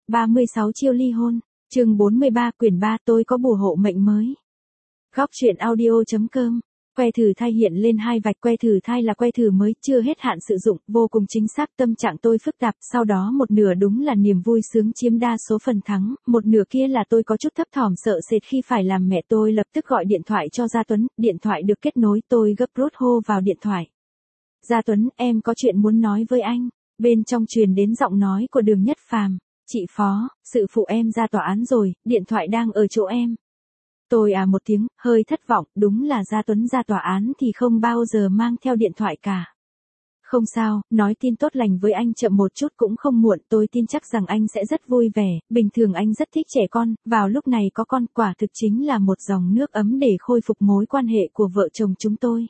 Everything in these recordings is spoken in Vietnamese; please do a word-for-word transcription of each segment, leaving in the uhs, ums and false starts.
ba mươi sáu chiêu ly hôn, chương bốn mươi ba quyển ba tôi có bùa hộ mệnh mới. Góc truyện audio.com. Que thử thai hiện lên hai vạch. Que thử thai là que thử mới, chưa hết hạn sử dụng, vô cùng chính xác. Tâm trạng tôi phức tạp, sau đó một nửa đúng là niềm vui sướng chiếm đa số phần thắng, một nửa kia là tôi có chút thấp thỏm sợ sệt khi phải làm mẹ. Tôi lập tức gọi điện thoại cho Gia Tuấn, điện thoại được kết nối, tôi gấp rút hô vào điện thoại. Gia Tuấn, em có chuyện muốn nói với anh. Bên trong truyền đến giọng nói của Đường Nhất Phàm. Chị Phó, sự phụ em ra tòa án rồi, điện thoại đang ở chỗ em. Tôi à một tiếng, hơi thất vọng, đúng là Gia Tuấn ra tòa án thì không bao giờ mang theo điện thoại cả. Không sao, nói tin tốt lành với anh chậm một chút cũng không muộn, tôi tin chắc rằng anh sẽ rất vui vẻ, bình thường anh rất thích trẻ con, vào lúc này có con quả thực chính là một dòng nước ấm để khôi phục mối quan hệ của vợ chồng chúng tôi.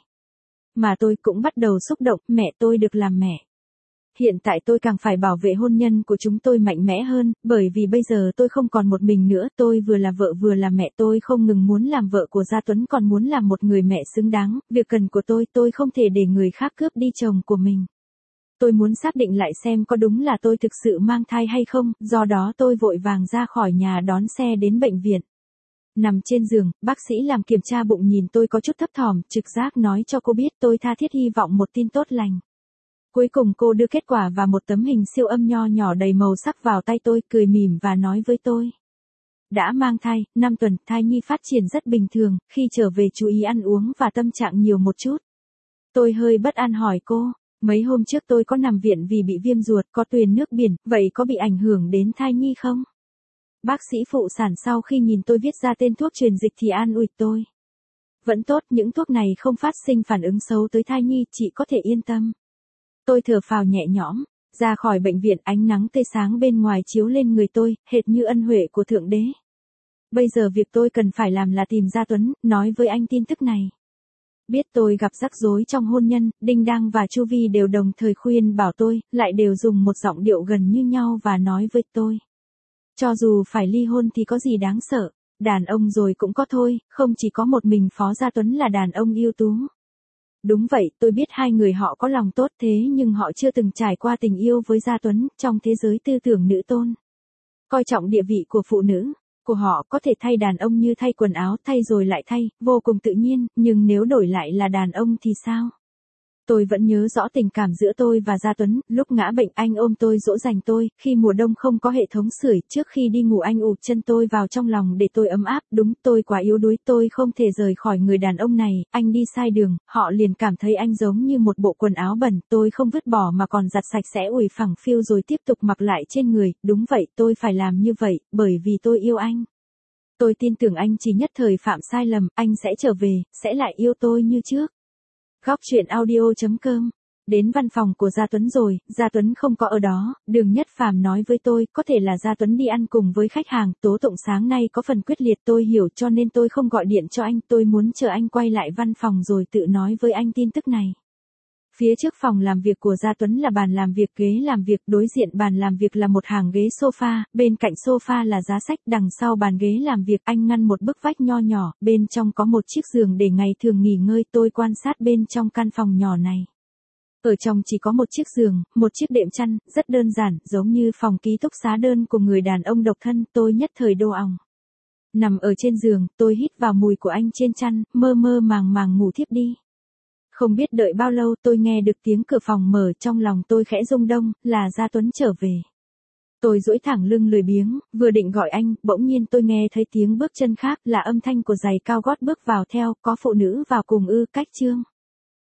Mà tôi cũng bắt đầu xúc động, mẹ tôi được làm mẹ. Hiện tại tôi càng phải bảo vệ hôn nhân của chúng tôi mạnh mẽ hơn, bởi vì bây giờ tôi không còn một mình nữa, tôi vừa là vợ vừa là mẹ, tôi không ngừng muốn làm vợ của Gia Tuấn còn muốn làm một người mẹ xứng đáng, việc cần của tôi, tôi không thể để người khác cướp đi chồng của mình. Tôi muốn xác định lại xem có đúng là tôi thực sự mang thai hay không, do đó tôi vội vàng ra khỏi nhà đón xe đến bệnh viện. Nằm trên giường, bác sĩ làm kiểm tra bụng nhìn tôi có chút thấp thỏm, trực giác nói cho cô biết tôi tha thiết hy vọng một tin tốt lành. Cuối cùng cô đưa kết quả và một tấm hình siêu âm nho nhỏ đầy màu sắc vào tay tôi, cười mỉm và nói với tôi. Đã mang thai, năm tuần, thai nhi phát triển rất bình thường, khi trở về chú ý ăn uống và tâm trạng nhiều một chút. Tôi hơi bất an hỏi cô, mấy hôm trước tôi có nằm viện vì bị viêm ruột, có tuyền nước biển, vậy có bị ảnh hưởng đến thai nhi không? Bác sĩ phụ sản sau khi nhìn tôi viết ra tên thuốc truyền dịch thì an ủi tôi. Vẫn tốt, những thuốc này không phát sinh phản ứng xấu tới thai nhi, chị có thể yên tâm. Tôi thở phào nhẹ nhõm, ra khỏi bệnh viện, ánh nắng tươi sáng bên ngoài chiếu lên người tôi, hệt như ân huệ của Thượng Đế. Bây giờ việc tôi cần phải làm là tìm Gia Tuấn, nói với anh tin tức này. Biết tôi gặp rắc rối trong hôn nhân, Đinh Đăng và Chu Vi đều đồng thời khuyên bảo tôi, lại đều dùng một giọng điệu gần như nhau và nói với tôi. Cho dù phải ly hôn thì có gì đáng sợ, đàn ông rồi cũng có thôi, không chỉ có một mình Phó Gia Tuấn là đàn ông ưu tú. Đúng vậy, tôi biết hai người họ có lòng tốt thế nhưng họ chưa từng trải qua tình yêu với Gia Tuấn, trong thế giới tư tưởng nữ tôn. Coi trọng địa vị của phụ nữ, của họ có thể thay đàn ông như thay quần áo, thay rồi lại thay, vô cùng tự nhiên, nhưng nếu đổi lại là đàn ông thì sao? Tôi vẫn nhớ rõ tình cảm giữa tôi và Gia Tuấn, lúc ngã bệnh anh ôm tôi dỗ dành tôi, khi mùa đông không có hệ thống sưởi, trước khi đi ngủ anh ụp chân tôi vào trong lòng để tôi ấm áp, đúng tôi quá yếu đuối, tôi không thể rời khỏi người đàn ông này, anh đi sai đường, họ liền cảm thấy anh giống như một bộ quần áo bẩn, tôi không vứt bỏ mà còn giặt sạch sẽ ủi phẳng phiu rồi tiếp tục mặc lại trên người, đúng vậy, tôi phải làm như vậy, bởi vì tôi yêu anh. Tôi tin tưởng anh chỉ nhất thời phạm sai lầm, anh sẽ trở về, sẽ lại yêu tôi như trước. Góc truyện audio.com. Đến văn phòng của Gia Tuấn rồi, Gia Tuấn không có ở đó, Đường Nhất Phàm nói với tôi, có thể là Gia Tuấn đi ăn cùng với khách hàng, tố tụng sáng nay có phần quyết liệt, tôi hiểu cho nên tôi không gọi điện cho anh, tôi muốn chờ anh quay lại văn phòng rồi tự nói với anh tin tức này. Phía trước phòng làm việc của Gia Tuấn là bàn làm việc, ghế làm việc, đối diện bàn làm việc là một hàng ghế sofa, bên cạnh sofa là giá sách, đằng sau bàn ghế làm việc anh ngăn một bức vách nho nhỏ, bên trong có một chiếc giường để ngày thường nghỉ ngơi, tôi quan sát bên trong căn phòng nhỏ này. Ở trong chỉ có một chiếc giường, một chiếc đệm chăn, rất đơn giản, giống như phòng ký túc xá đơn của người đàn ông độc thân, tôi nhất thời đô òng. Nằm ở trên giường, tôi hít vào mùi của anh trên chăn, mơ mơ màng màng ngủ thiếp đi. Không biết đợi bao lâu tôi nghe được tiếng cửa phòng mở, trong lòng tôi khẽ rung động, là Gia Tuấn trở về. Tôi duỗi thẳng lưng lười biếng, vừa định gọi anh, bỗng nhiên tôi nghe thấy tiếng bước chân khác, là âm thanh của giày cao gót bước vào theo, có phụ nữ vào cùng ư, Cách Trương.